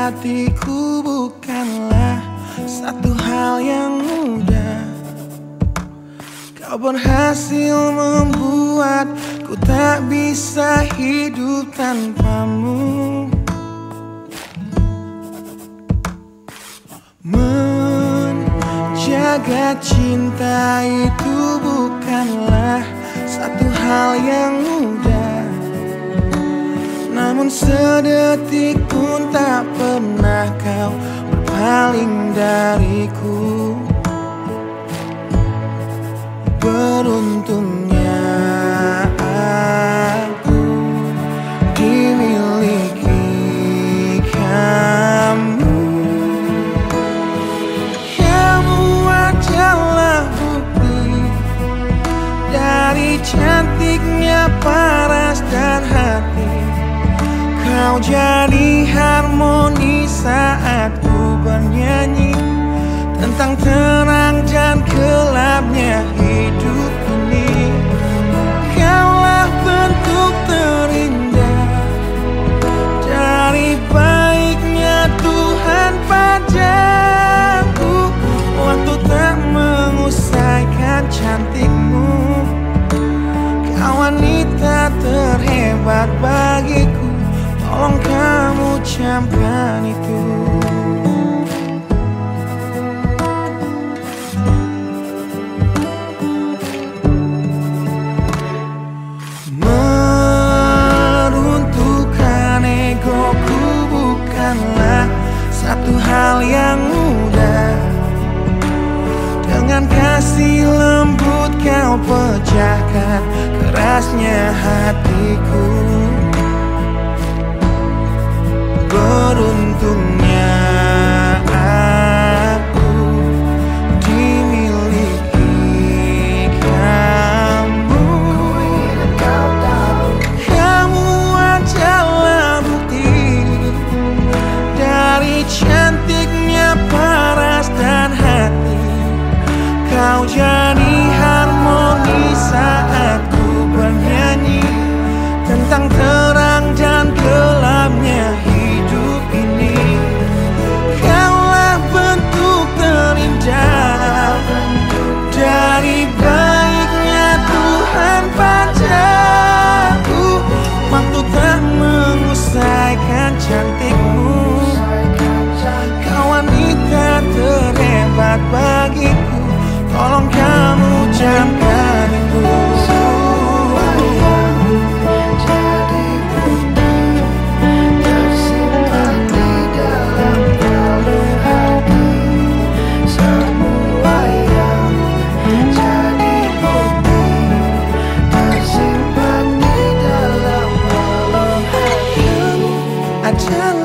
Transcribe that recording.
hatiku bukanlah satu hal yang mudah. Kau berhasil membuatku tak bisa hidup tanpamu. Menjaga cinta itu bukanlah satu hal yang mudah, namun sedetik pun tak pernah kau berpaling dariku. Beruntungnya aku dimiliki kamu. Kamu adalah bukti dari cantiknya paras dan hati. Kau jadi harmoni saat ku bernyanyi tentang terang dan gelapnya hidup ini. Kaulah bentuk terindah dari baiknya Tuhan padaku. Waktu tak mengusaikan cantikmu, kau wanita terhebat bagiku. Tolong kamu camkan itu. Meruntuhkan egoku bukanlah satu hal yang mudah. Dengan kasih lembut kau pecahkan kerasnya hatiku. Beruntungnya aku dimiliki kamu. Kamu adalah bukti dari cantiknya paras dan hati. Kau jadi harmoni saat ku bernyanyi tentang terang dan gelapnya hidup ini. Kaulah bentuk terindah dari baiknya Tuhan padaku. Waktu tak mengusaikan cantikmu, kau wanita terhebat bagiku. Tolong kamu camkan itu. Adalah